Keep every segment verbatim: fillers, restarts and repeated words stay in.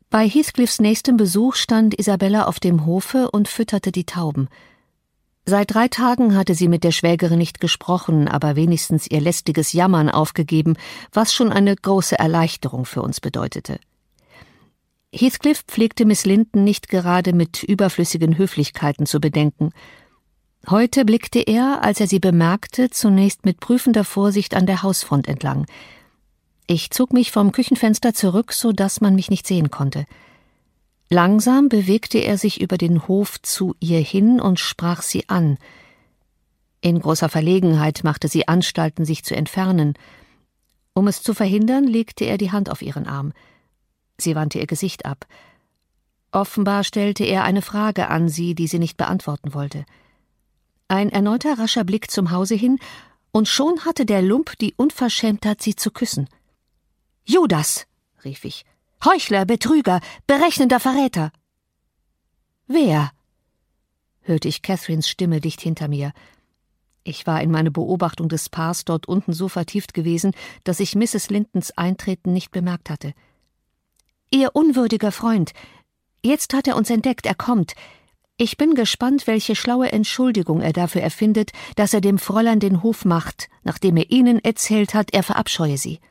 Bei Heathcliffs nächstem Besuch stand Isabella auf dem Hofe und fütterte die Tauben. Seit drei Tagen hatte sie mit der Schwägerin nicht gesprochen, aber wenigstens ihr lästiges Jammern aufgegeben, was schon eine große Erleichterung für uns bedeutete. Heathcliff pflegte Miss Linton nicht gerade mit überflüssigen Höflichkeiten zu bedenken. Heute blickte er, als er sie bemerkte, zunächst mit prüfender Vorsicht an der Hausfront entlang. Ich zog mich vom Küchenfenster zurück, so dass man mich nicht sehen konnte. Langsam bewegte er sich über den Hof zu ihr hin und sprach sie an. In großer Verlegenheit machte sie Anstalten, sich zu entfernen. Um es zu verhindern, legte er die Hand auf ihren Arm. Sie wandte ihr Gesicht ab. Offenbar stellte er eine Frage an sie, die sie nicht beantworten wollte. Ein erneuter rascher Blick zum Hause hin, und schon hatte der Lump die Unverschämtheit, sie zu küssen. »Judas«, rief ich, »Heuchler, Betrüger, berechnender Verräter!« »Wer?« hörte ich Catherines Stimme dicht hinter mir. Ich war in meine Beobachtung des Paars dort unten so vertieft gewesen, dass ich Misses Lintons Eintreten nicht bemerkt hatte. »Ihr unwürdiger Freund. Jetzt hat er uns entdeckt, er kommt. Ich bin gespannt, welche schlaue Entschuldigung er dafür erfindet, dass er dem Fräulein den Hof macht, nachdem er Ihnen erzählt hat, er verabscheue sie.«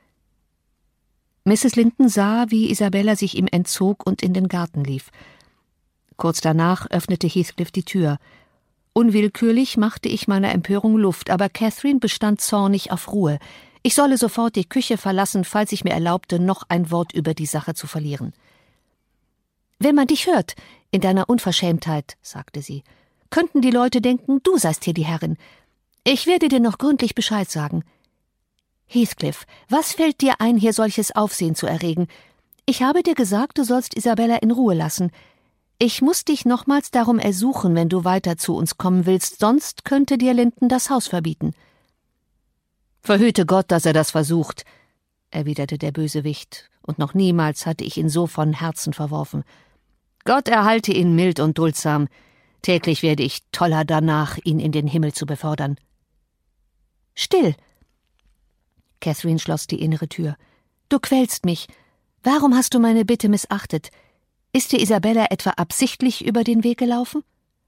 Misses Linton sah, wie Isabella sich ihm entzog und in den Garten lief. Kurz danach öffnete Heathcliff die Tür. Unwillkürlich machte ich meiner Empörung Luft, aber Catherine bestand zornig auf Ruhe. Ich solle sofort die Küche verlassen, falls ich mir erlaubte, noch ein Wort über die Sache zu verlieren. »Wenn man dich hört, in deiner Unverschämtheit«, sagte sie, »könnten die Leute denken, du seist hier die Herrin. Ich werde dir noch gründlich Bescheid sagen. Heathcliff, was fällt dir ein, hier solches Aufsehen zu erregen? Ich habe dir gesagt, du sollst Isabella in Ruhe lassen. Ich muß dich nochmals darum ersuchen, wenn du weiter zu uns kommen willst, sonst könnte dir Linton das Haus verbieten.« »Verhüte Gott, dass er das versucht«, erwiderte der Bösewicht, und noch niemals hatte ich ihn so von Herzen verworfen. »Gott erhalte ihn mild und duldsam. Täglich werde ich toller danach, ihn in den Himmel zu befördern.« »Still!« Catherine schloss die innere Tür. »Du quälst mich. Warum hast du meine Bitte missachtet? Ist dir Isabella etwa absichtlich über den Weg gelaufen?«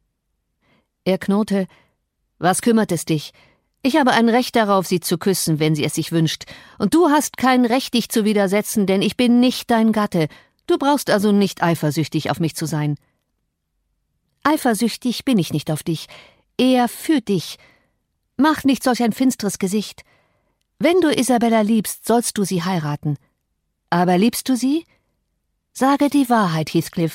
Er knurrte. »Was kümmert es dich? Ich habe ein Recht darauf, sie zu küssen, wenn sie es sich wünscht. Und du hast kein Recht, dich zu widersetzen, denn ich bin nicht dein Gatte. Du brauchst also nicht eifersüchtig auf mich zu sein.« »Eifersüchtig bin ich nicht auf dich, eher für dich. Mach nicht solch ein finstres Gesicht. Wenn du Isabella liebst, sollst du sie heiraten. Aber liebst du sie? Sage die Wahrheit, Heathcliff.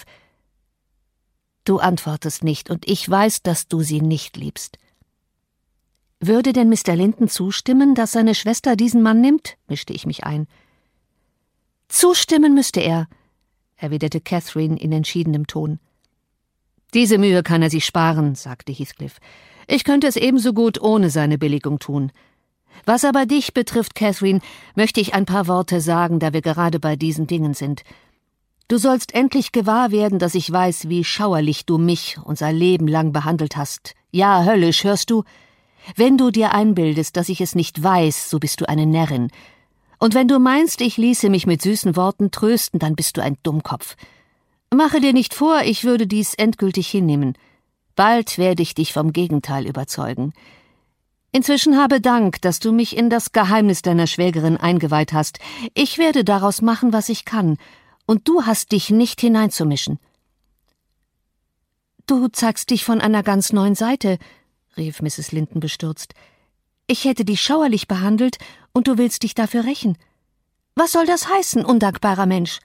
Du antwortest nicht, und ich weiß, dass du sie nicht liebst.« »Würde denn Mister Linton zustimmen, dass seine Schwester diesen Mann nimmt?« mischte ich mich ein. »Zustimmen müsste er«, erwiderte Catherine in entschiedenem Ton. »Diese Mühe kann er sich sparen«, sagte Heathcliff. »Ich könnte es ebenso gut ohne seine Billigung tun. Was aber dich betrifft, Catherine, möchte ich ein paar Worte sagen, da wir gerade bei diesen Dingen sind. Du sollst endlich gewahr werden, dass ich weiß, wie schauerlich du mich unser Leben lang behandelt hast. Ja, höllisch, hörst du? Wenn du dir einbildest, dass ich es nicht weiß, so bist du eine Närrin. Und wenn du meinst, ich ließe mich mit süßen Worten trösten, dann bist du ein Dummkopf. Mache dir nicht vor, ich würde dies endgültig hinnehmen. Bald werde ich dich vom Gegenteil überzeugen. Inzwischen habe Dank, dass du mich in das Geheimnis deiner Schwägerin eingeweiht hast. Ich werde daraus machen, was ich kann, und du hast dich nicht hineinzumischen.« »Du zeigst dich von einer ganz neuen Seite«, rief Misses Linton bestürzt. »Ich hätte dich schauerlich behandelt, und du willst dich dafür rächen. Was soll das heißen, undankbarer Mensch?«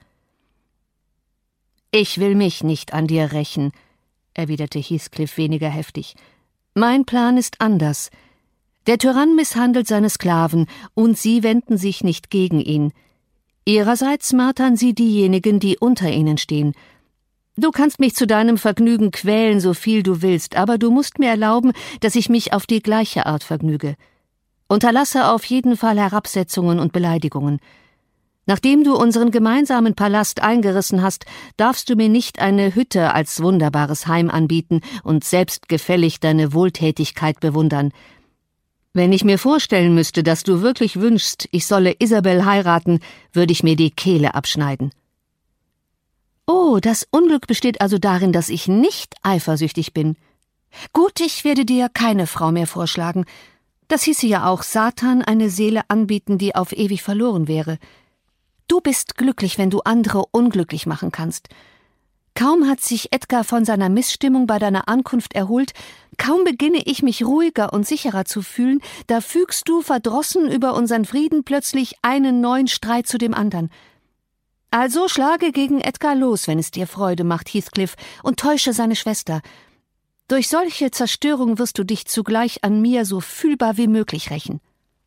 »Ich will mich nicht an dir rächen«, erwiderte Heathcliff weniger heftig. »Mein Plan ist anders. Der Tyrann misshandelt seine Sklaven, und sie wenden sich nicht gegen ihn. Ihrerseits martern sie diejenigen, die unter ihnen stehen. Du kannst mich zu deinem Vergnügen quälen, so viel du willst, aber du musst mir erlauben, dass ich mich auf die gleiche Art vergnüge. Unterlasse auf jeden Fall Herabsetzungen und Beleidigungen. Nachdem du unseren gemeinsamen Palast eingerissen hast, darfst du mir nicht eine Hütte als wunderbares Heim anbieten und selbstgefällig deine Wohltätigkeit bewundern. Wenn ich mir vorstellen müsste, dass du wirklich wünschst, ich solle Isabel heiraten, würde ich mir die Kehle abschneiden.« So, das Unglück besteht also darin, dass ich nicht eifersüchtig bin. Gut, ich werde dir keine Frau mehr vorschlagen. Das hieße ja auch Satan eine Seele anbieten, die auf ewig verloren wäre. Du bist glücklich, wenn du andere unglücklich machen kannst. Kaum hat sich Edgar von seiner Missstimmung bei deiner Ankunft erholt, kaum beginne ich mich ruhiger und sicherer zu fühlen, da fügst du, verdrossen über unseren Frieden, plötzlich einen neuen Streit zu dem anderen. Also schlage gegen Edgar los, wenn es dir Freude macht, Heathcliff, und täusche seine Schwester. Durch solche Zerstörung wirst du dich zugleich an mir so fühlbar wie möglich rächen.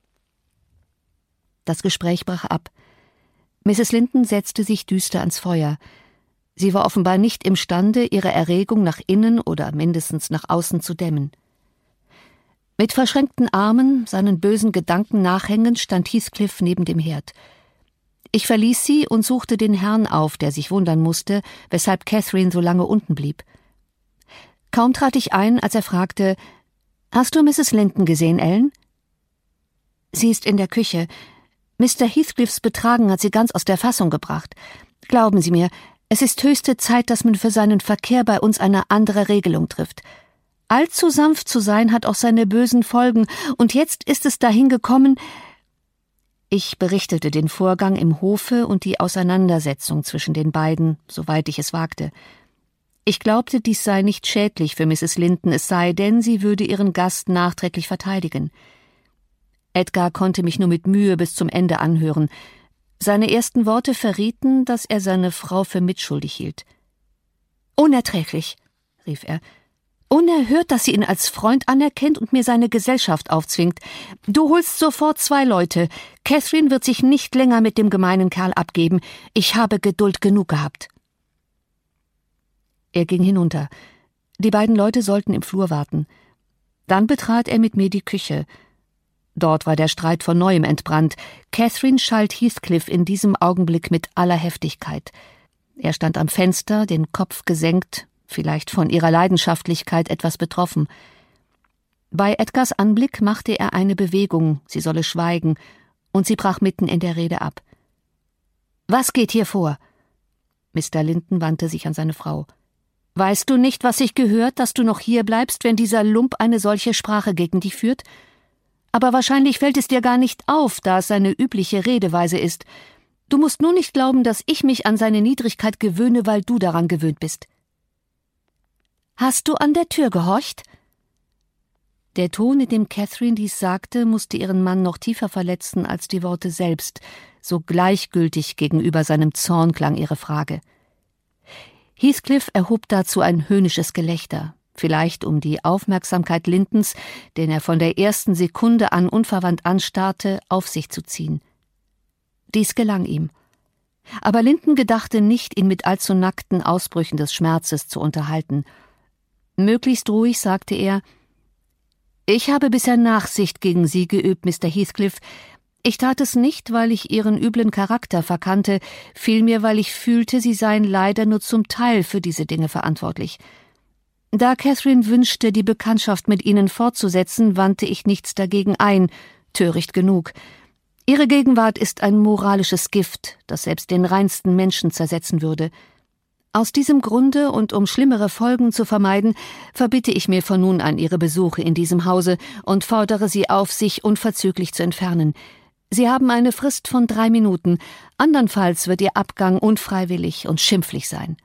Das Gespräch brach ab. Misses Linton setzte sich düster ans Feuer. Sie war offenbar nicht imstande, ihre Erregung nach innen oder mindestens nach außen zu dämmen. Mit verschränkten Armen, seinen bösen Gedanken nachhängend, stand Heathcliff neben dem Herd. Ich verließ sie und suchte den Herrn auf, der sich wundern musste, weshalb Catherine so lange unten blieb. Kaum trat ich ein, als er fragte, »Hast du Misses Linton gesehen, Ellen?« »Sie ist in der Küche. Mister Heathcliffs Betragen hat sie ganz aus der Fassung gebracht. Glauben Sie mir, es ist höchste Zeit, dass man für seinen Verkehr bei uns eine andere Regelung trifft. Allzu sanft zu sein hat auch seine bösen Folgen, und jetzt ist es dahin gekommen.« Ich berichtete den Vorgang im Hofe und die Auseinandersetzung zwischen den beiden, soweit ich es wagte. Ich glaubte, dies sei nicht schädlich für Misses Linton, es sei denn, sie würde ihren Gast nachträglich verteidigen. Edgar konnte mich nur mit Mühe bis zum Ende anhören. Seine ersten Worte verrieten, dass er seine Frau für mitschuldig hielt. »Unerträglich«, rief er. »Unerhört, dass sie ihn als Freund anerkennt und mir seine Gesellschaft aufzwingt. Du holst sofort zwei Leute. Catherine wird sich nicht länger mit dem gemeinen Kerl abgeben. Ich habe Geduld genug gehabt.« Er ging hinunter. Die beiden Leute sollten im Flur warten. Dann betrat er mit mir die Küche. Dort war der Streit von neuem entbrannt. Catherine schalt Heathcliff in diesem Augenblick mit aller Heftigkeit. Er stand am Fenster, den Kopf gesenkt, vielleicht von ihrer Leidenschaftlichkeit etwas betroffen. Bei Edgars Anblick machte er eine Bewegung, sie solle schweigen, und sie brach mitten in der Rede ab. »Was geht hier vor?« Mister Linton wandte sich an seine Frau. »Weißt du nicht, was sich gehört, dass du noch hier bleibst, wenn dieser Lump eine solche Sprache gegen dich führt? Aber wahrscheinlich fällt es dir gar nicht auf, da es seine übliche Redeweise ist. Du musst nur nicht glauben, dass ich mich an seine Niedrigkeit gewöhne, weil du daran gewöhnt bist.« »Hast du an der Tür gehorcht?« Der Ton, in dem Catherine dies sagte, musste ihren Mann noch tiefer verletzen als die Worte selbst. So gleichgültig gegenüber seinem Zorn klang ihre Frage. Heathcliff erhob dazu ein höhnisches Gelächter, vielleicht um die Aufmerksamkeit Lintons, den er von der ersten Sekunde an unverwandt anstarrte, auf sich zu ziehen. Dies gelang ihm. Aber Linton gedachte nicht, ihn mit allzu nackten Ausbrüchen des Schmerzes zu unterhalten. Möglichst ruhig sagte er, »Ich habe bisher Nachsicht gegen Sie geübt, Mister Heathcliff. Ich tat es nicht, weil ich Ihren üblen Charakter verkannte, vielmehr, weil ich fühlte, Sie seien leider nur zum Teil für diese Dinge verantwortlich. Da Catherine wünschte, die Bekanntschaft mit Ihnen fortzusetzen, wandte ich nichts dagegen ein, töricht genug. Ihre Gegenwart ist ein moralisches Gift, das selbst den reinsten Menschen zersetzen würde. Aus diesem Grunde und um schlimmere Folgen zu vermeiden, verbitte ich mir von nun an Ihre Besuche in diesem Hause und fordere Sie auf, sich unverzüglich zu entfernen. Sie haben eine Frist von drei Minuten, andernfalls wird Ihr Abgang unfreiwillig und schimpflich sein.«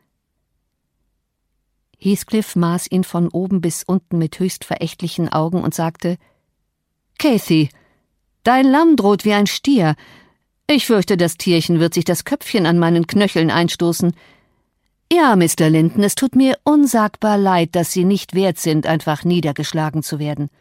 Heathcliff maß ihn von oben bis unten mit höchst verächtlichen Augen und sagte, »Cathy, dein Lamm droht wie ein Stier. Ich fürchte, das Tierchen wird sich das Köpfchen an meinen Knöcheln einstoßen. Ja, Mister Linton, es tut mir unsagbar leid, dass Sie nicht wert sind, einfach niedergeschlagen zu werden.«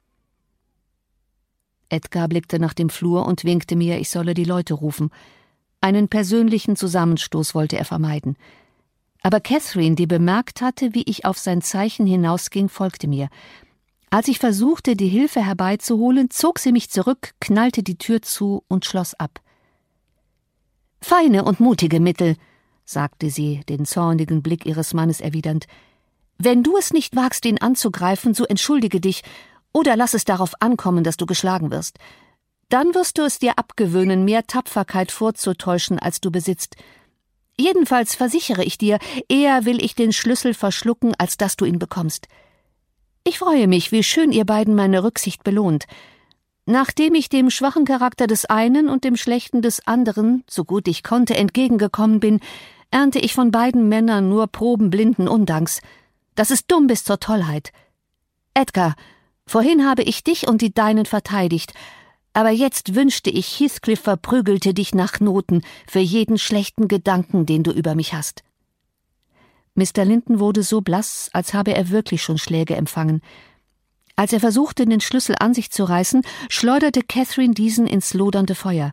Edgar blickte nach dem Flur und winkte mir, ich solle die Leute rufen. Einen persönlichen Zusammenstoß wollte er vermeiden. Aber Catherine, die bemerkt hatte, wie ich auf sein Zeichen hinausging, folgte mir. Als ich versuchte, die Hilfe herbeizuholen, zog sie mich zurück, knallte die Tür zu und schloss ab. »Feine und mutige Mittel«, sagte sie, den zornigen Blick ihres Mannes erwidernd. »Wenn du es nicht wagst, ihn anzugreifen, so entschuldige dich oder lass es darauf ankommen, dass du geschlagen wirst. Dann wirst du es dir abgewöhnen, mehr Tapferkeit vorzutäuschen, als du besitzt. Jedenfalls versichere ich dir, eher will ich den Schlüssel verschlucken, als dass du ihn bekommst. Ich freue mich, wie schön ihr beiden meine Rücksicht belohnt. Nachdem ich dem schwachen Charakter des einen und dem schlechten des anderen, so gut ich konnte, entgegengekommen bin, ernte ich von beiden Männern nur Proben blinden Undanks. Das ist dumm bis zur Tollheit. Edgar, vorhin habe ich dich und die Deinen verteidigt, aber jetzt wünschte ich, Heathcliff verprügelte dich nach Noten für jeden schlechten Gedanken, den du über mich hast. Mister Linton wurde so blass, als habe er wirklich schon Schläge empfangen. Als er versuchte, den Schlüssel an sich zu reißen, schleuderte Catherine diesen ins lodernde Feuer.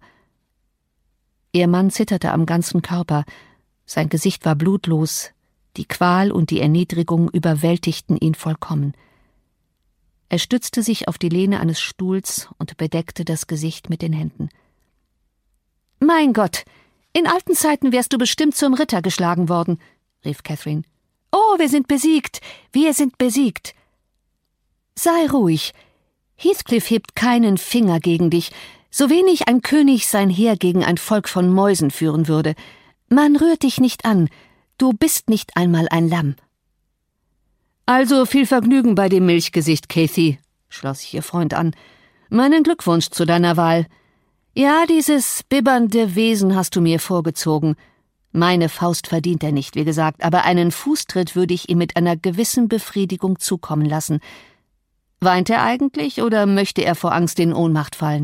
Ihr Mann zitterte am ganzen Körper, sein Gesicht war blutlos, die Qual und die Erniedrigung überwältigten ihn vollkommen. Er stützte sich auf die Lehne eines Stuhls und bedeckte das Gesicht mit den Händen. »Mein Gott, in alten Zeiten wärst du bestimmt zum Ritter geschlagen worden«, rief Catherine. »Oh, wir sind besiegt, wir sind besiegt!« »Sei ruhig. Heathcliff hebt keinen Finger gegen dich, so wenig ein König sein Heer gegen ein Volk von Mäusen führen würde. Man rührt dich nicht an, du bist nicht einmal ein Lamm.« »Also viel Vergnügen bei dem Milchgesicht, Cathy«, schloss sich ihr Freund an. »Meinen Glückwunsch zu deiner Wahl. Ja, dieses bibbernde Wesen hast du mir vorgezogen. Meine Faust verdient er nicht, wie gesagt, aber einen Fußtritt würde ich ihm mit einer gewissen Befriedigung zukommen lassen. Weint er eigentlich oder möchte er vor Angst in Ohnmacht fallen?«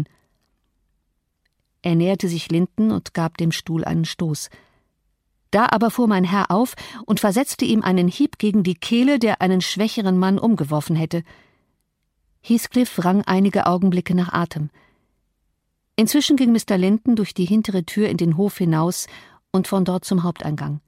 Er näherte sich Linton und gab dem Stuhl einen Stoß. Da aber fuhr mein Herr auf und versetzte ihm einen Hieb gegen die Kehle, der einen schwächeren Mann umgeworfen hätte. Heathcliff rang einige Augenblicke nach Atem. Inzwischen ging Mister Linton durch die hintere Tür in den Hof hinaus und von dort zum Haupteingang.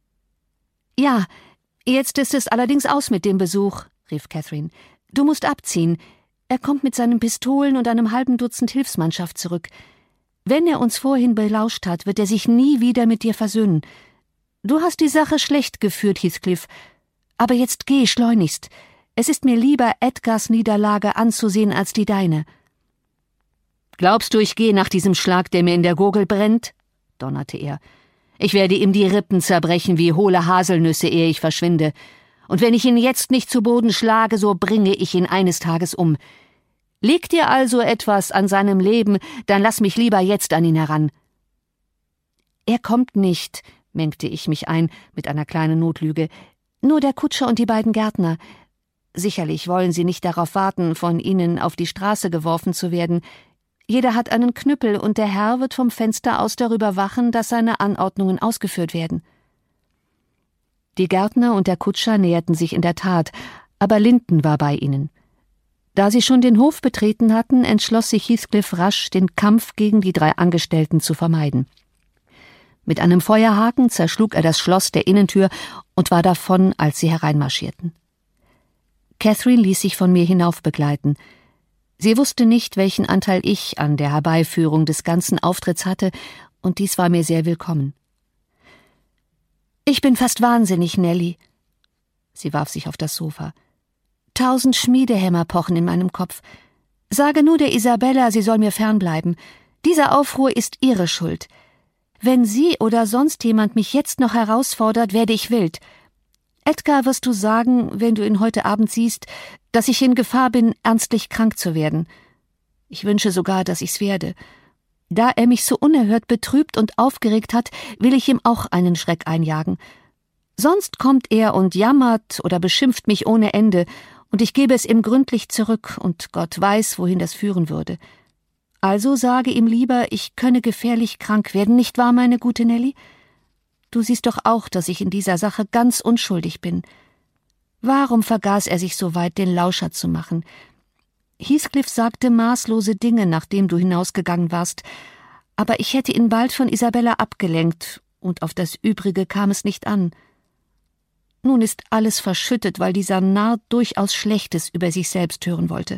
»Ja, jetzt ist es allerdings aus mit dem Besuch«, rief Catherine. »Du musst abziehen. Er kommt mit seinen Pistolen und einem halben Dutzend Hilfsmannschaft zurück. Wenn er uns vorhin belauscht hat, wird er sich nie wieder mit dir versöhnen. Du hast die Sache schlecht geführt, Heathcliff. Aber jetzt geh schleunigst. Es ist mir lieber, Edgars Niederlage anzusehen als die deine.« »Glaubst du, ich gehe nach diesem Schlag, der mir in der Gurgel brennt?« donnerte er. »Ich werde ihm die Rippen zerbrechen wie hohle Haselnüsse, ehe ich verschwinde. Und wenn ich ihn jetzt nicht zu Boden schlage, so bringe ich ihn eines Tages um. Liegt dir also etwas an seinem Leben, dann lass mich lieber jetzt an ihn heran.« »Er kommt nicht«, mengte ich mich ein mit einer kleinen Notlüge. »Nur der Kutscher und die beiden Gärtner. Sicherlich wollen sie nicht darauf warten, von ihnen auf die Straße geworfen zu werden. Jeder hat einen Knüppel, und der Herr wird vom Fenster aus darüber wachen, dass seine Anordnungen ausgeführt werden.« Die Gärtner und der Kutscher näherten sich in der Tat, aber Linton war bei ihnen. Da sie schon den Hof betreten hatten, entschloss sich Heathcliff rasch, den Kampf gegen die drei Angestellten zu vermeiden. Mit einem Feuerhaken zerschlug er das Schloss der Innentür und war davon, als sie hereinmarschierten. Catherine ließ sich von mir hinaufbegleiten. Sie wusste nicht, welchen Anteil ich an der Herbeiführung des ganzen Auftritts hatte, und dies war mir sehr willkommen. »Ich bin fast wahnsinnig, Nellie.« Sie warf sich auf das Sofa. »Tausend Schmiedehämmer pochen in meinem Kopf. Sage nur der Isabella, sie soll mir fernbleiben. Dieser Aufruhr ist ihre Schuld. Wenn sie oder sonst jemand mich jetzt noch herausfordert, werde ich wild. Edgar, wirst du sagen, wenn du ihn heute Abend siehst, dass ich in Gefahr bin, ernstlich krank zu werden. Ich wünsche sogar, dass ich's werde. Da er mich so unerhört betrübt und aufgeregt hat, will ich ihm auch einen Schreck einjagen. Sonst kommt er und jammert oder beschimpft mich ohne Ende, und ich gebe es ihm gründlich zurück, und Gott weiß, wohin das führen würde. Also sage ihm lieber, ich könne gefährlich krank werden, nicht wahr, meine gute Nellie? Du siehst doch auch, dass ich in dieser Sache ganz unschuldig bin. Warum vergaß er sich so weit, den Lauscher zu machen? Heathcliff sagte maßlose Dinge, nachdem du hinausgegangen warst, aber ich hätte ihn bald von Isabella abgelenkt, und auf das Übrige kam es nicht an. Nun ist alles verschüttet, weil dieser Narr durchaus Schlechtes über sich selbst hören wollte.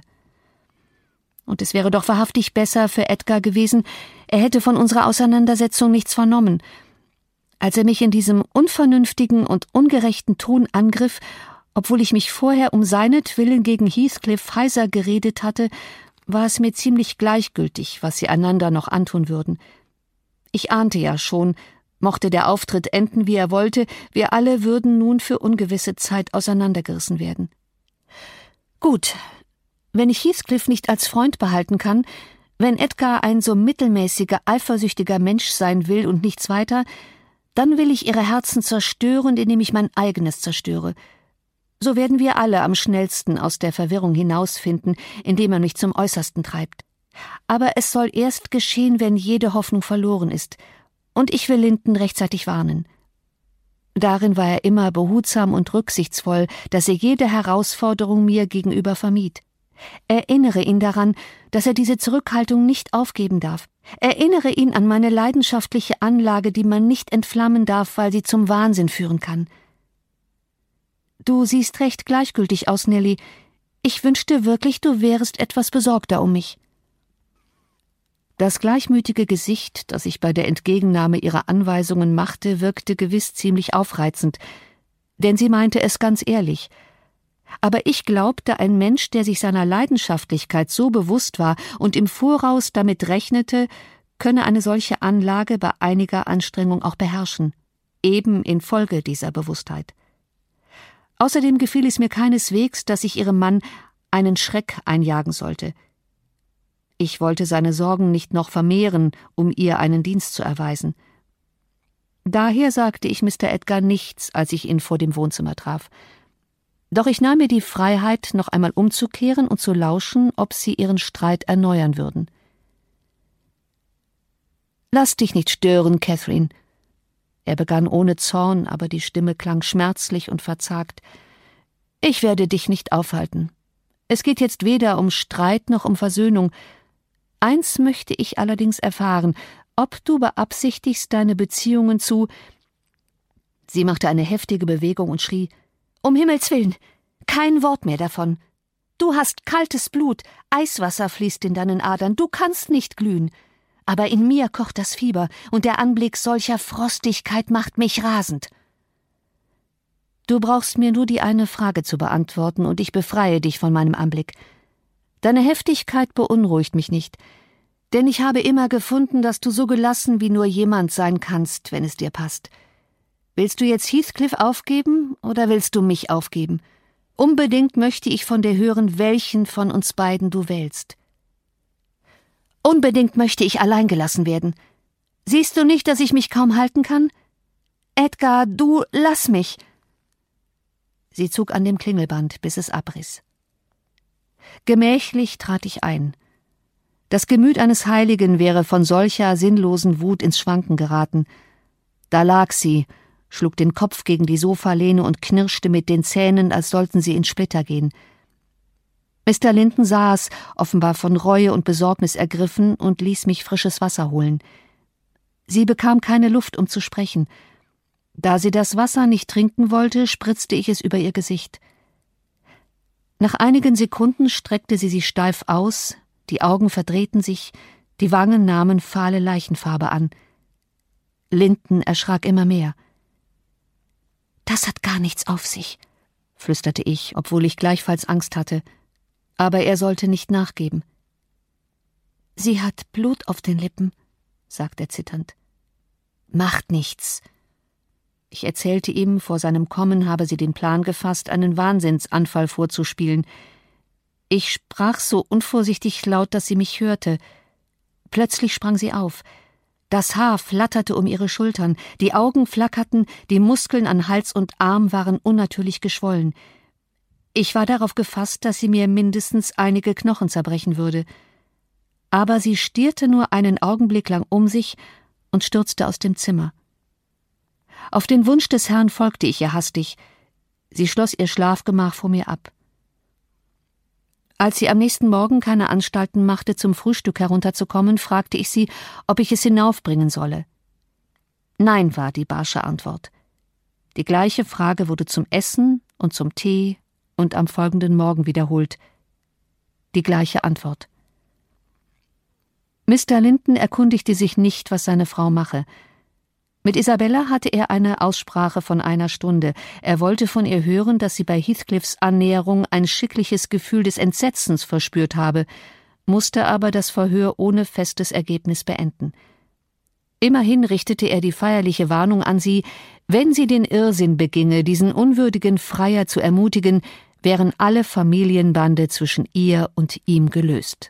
Und es wäre doch wahrhaftig besser für Edgar gewesen, er hätte von unserer Auseinandersetzung nichts vernommen. Als er mich in diesem unvernünftigen und ungerechten Ton angriff, obwohl ich mich vorher um seinetwillen gegen Heathcliff heiser geredet hatte, war es mir ziemlich gleichgültig, was sie einander noch antun würden. Ich ahnte ja schon, Mochte der Auftritt enden, wie er wollte, wir alle würden nun für ungewisse Zeit auseinandergerissen werden. Gut, wenn ich Heathcliff nicht als Freund behalten kann, wenn Edgar ein so mittelmäßiger, eifersüchtiger Mensch sein will und nichts weiter, dann will ich ihre Herzen zerstören, indem ich mein eigenes zerstöre. So werden wir alle am schnellsten aus der Verwirrung hinausfinden, indem er mich zum Äußersten treibt. Aber es soll erst geschehen, wenn jede Hoffnung verloren ist, und ich will Linton rechtzeitig warnen. Darin war er immer behutsam und rücksichtsvoll, dass er jede Herausforderung mir gegenüber vermied. Erinnere ihn daran, dass er diese Zurückhaltung nicht aufgeben darf. Erinnere ihn an meine leidenschaftliche Anlage, die man nicht entflammen darf, weil sie zum Wahnsinn führen kann. Du siehst recht gleichgültig aus, Nelly. Ich wünschte wirklich, du wärest etwas besorgter um mich. Das gleichmütige Gesicht, das ich bei der Entgegennahme ihrer Anweisungen machte, wirkte gewiss ziemlich aufreizend, denn sie meinte es ganz ehrlich. Aber ich glaubte, ein Mensch, der sich seiner Leidenschaftlichkeit so bewusst war und im Voraus damit rechnete, könne eine solche Anlage bei einiger Anstrengung auch beherrschen, eben infolge dieser Bewusstheit. Außerdem gefiel es mir keineswegs, dass ich ihrem Mann einen Schreck einjagen sollte. Ich wollte seine Sorgen nicht noch vermehren, um ihr einen Dienst zu erweisen. Daher sagte ich Mister Edgar nichts, als ich ihn vor dem Wohnzimmer traf. Doch ich nahm mir die Freiheit, noch einmal umzukehren und zu lauschen, ob sie ihren Streit erneuern würden. »Lass dich nicht stören, Catherine.« Er begann ohne Zorn, aber die Stimme klang schmerzlich und verzagt. »Ich werde dich nicht aufhalten. Es geht jetzt weder um Streit noch um Versöhnung. Eins möchte ich allerdings erfahren, ob du beabsichtigst, deine Beziehungen zu…« Sie machte eine heftige Bewegung und schrie, »Um Himmels willen, kein Wort mehr davon. Du hast kaltes Blut, Eiswasser fließt in deinen Adern, du kannst nicht glühen. Aber in mir kocht das Fieber, und der Anblick solcher Frostigkeit macht mich rasend. Du brauchst mir nur die eine Frage zu beantworten, und ich befreie dich von meinem Anblick. Deine Heftigkeit beunruhigt mich nicht, denn ich habe immer gefunden, dass du so gelassen wie nur jemand sein kannst, wenn es dir passt. Willst du jetzt Heathcliff aufgeben, oder willst du mich aufgeben? Unbedingt möchte ich von dir hören, welchen von uns beiden du wählst. Unbedingt möchte ich allein gelassen werden. Siehst du nicht, dass ich mich kaum halten kann? Edgar, du lass mich!« Sie zog an dem Klingelband, bis es abriss. Gemächlich trat ich ein. Das Gemüt eines Heiligen wäre von solcher sinnlosen Wut ins Schwanken geraten. Da lag sie, schlug den Kopf gegen die Sofalehne und knirschte mit den Zähnen, als sollten sie in Splitter gehen. Mister Linton saß, offenbar von Reue und Besorgnis ergriffen, und ließ mich frisches Wasser holen. Sie bekam keine Luft, um zu sprechen. Da sie das Wasser nicht trinken wollte, spritzte ich es über ihr Gesicht. Nach einigen Sekunden streckte sie sich steif aus, die Augen verdrehten sich, die Wangen nahmen fahle Leichenfarbe an. Linton erschrak immer mehr. »Das hat gar nichts auf sich«, flüsterte ich, obwohl ich gleichfalls Angst hatte. Aber er sollte nicht nachgeben. »Sie hat Blut auf den Lippen«, sagte er zitternd. »Macht nichts.« Ich erzählte ihm, vor seinem Kommen habe sie den Plan gefasst, einen Wahnsinnsanfall vorzuspielen. Ich sprach so unvorsichtig laut, dass sie mich hörte. Plötzlich sprang sie auf. Das Haar flatterte um ihre Schultern, die Augen flackerten, die Muskeln an Hals und Arm waren unnatürlich geschwollen. Ich war darauf gefasst, dass sie mir mindestens einige Knochen zerbrechen würde. Aber sie stierte nur einen Augenblick lang um sich und stürzte aus dem Zimmer. Auf den Wunsch des Herrn folgte ich ihr hastig. Sie schloss ihr Schlafgemach vor mir ab. Als sie am nächsten Morgen keine Anstalten machte, zum Frühstück herunterzukommen, fragte ich sie, ob ich es hinaufbringen solle. Nein, war die barsche Antwort. Die gleiche Frage wurde zum Essen und zum Tee und am folgenden Morgen wiederholt. Die gleiche Antwort. Mister Linton erkundigte sich nicht, was seine Frau mache. Mit Isabella hatte er eine Aussprache von einer Stunde. Er wollte von ihr hören, dass sie bei Heathcliffs Annäherung ein schickliches Gefühl des Entsetzens verspürt habe, musste aber das Verhör ohne festes Ergebnis beenden. Immerhin richtete er die feierliche Warnung an sie, wenn sie den Irrsinn beginge, diesen unwürdigen Freier zu ermutigen, wären alle Familienbande zwischen ihr und ihm gelöst.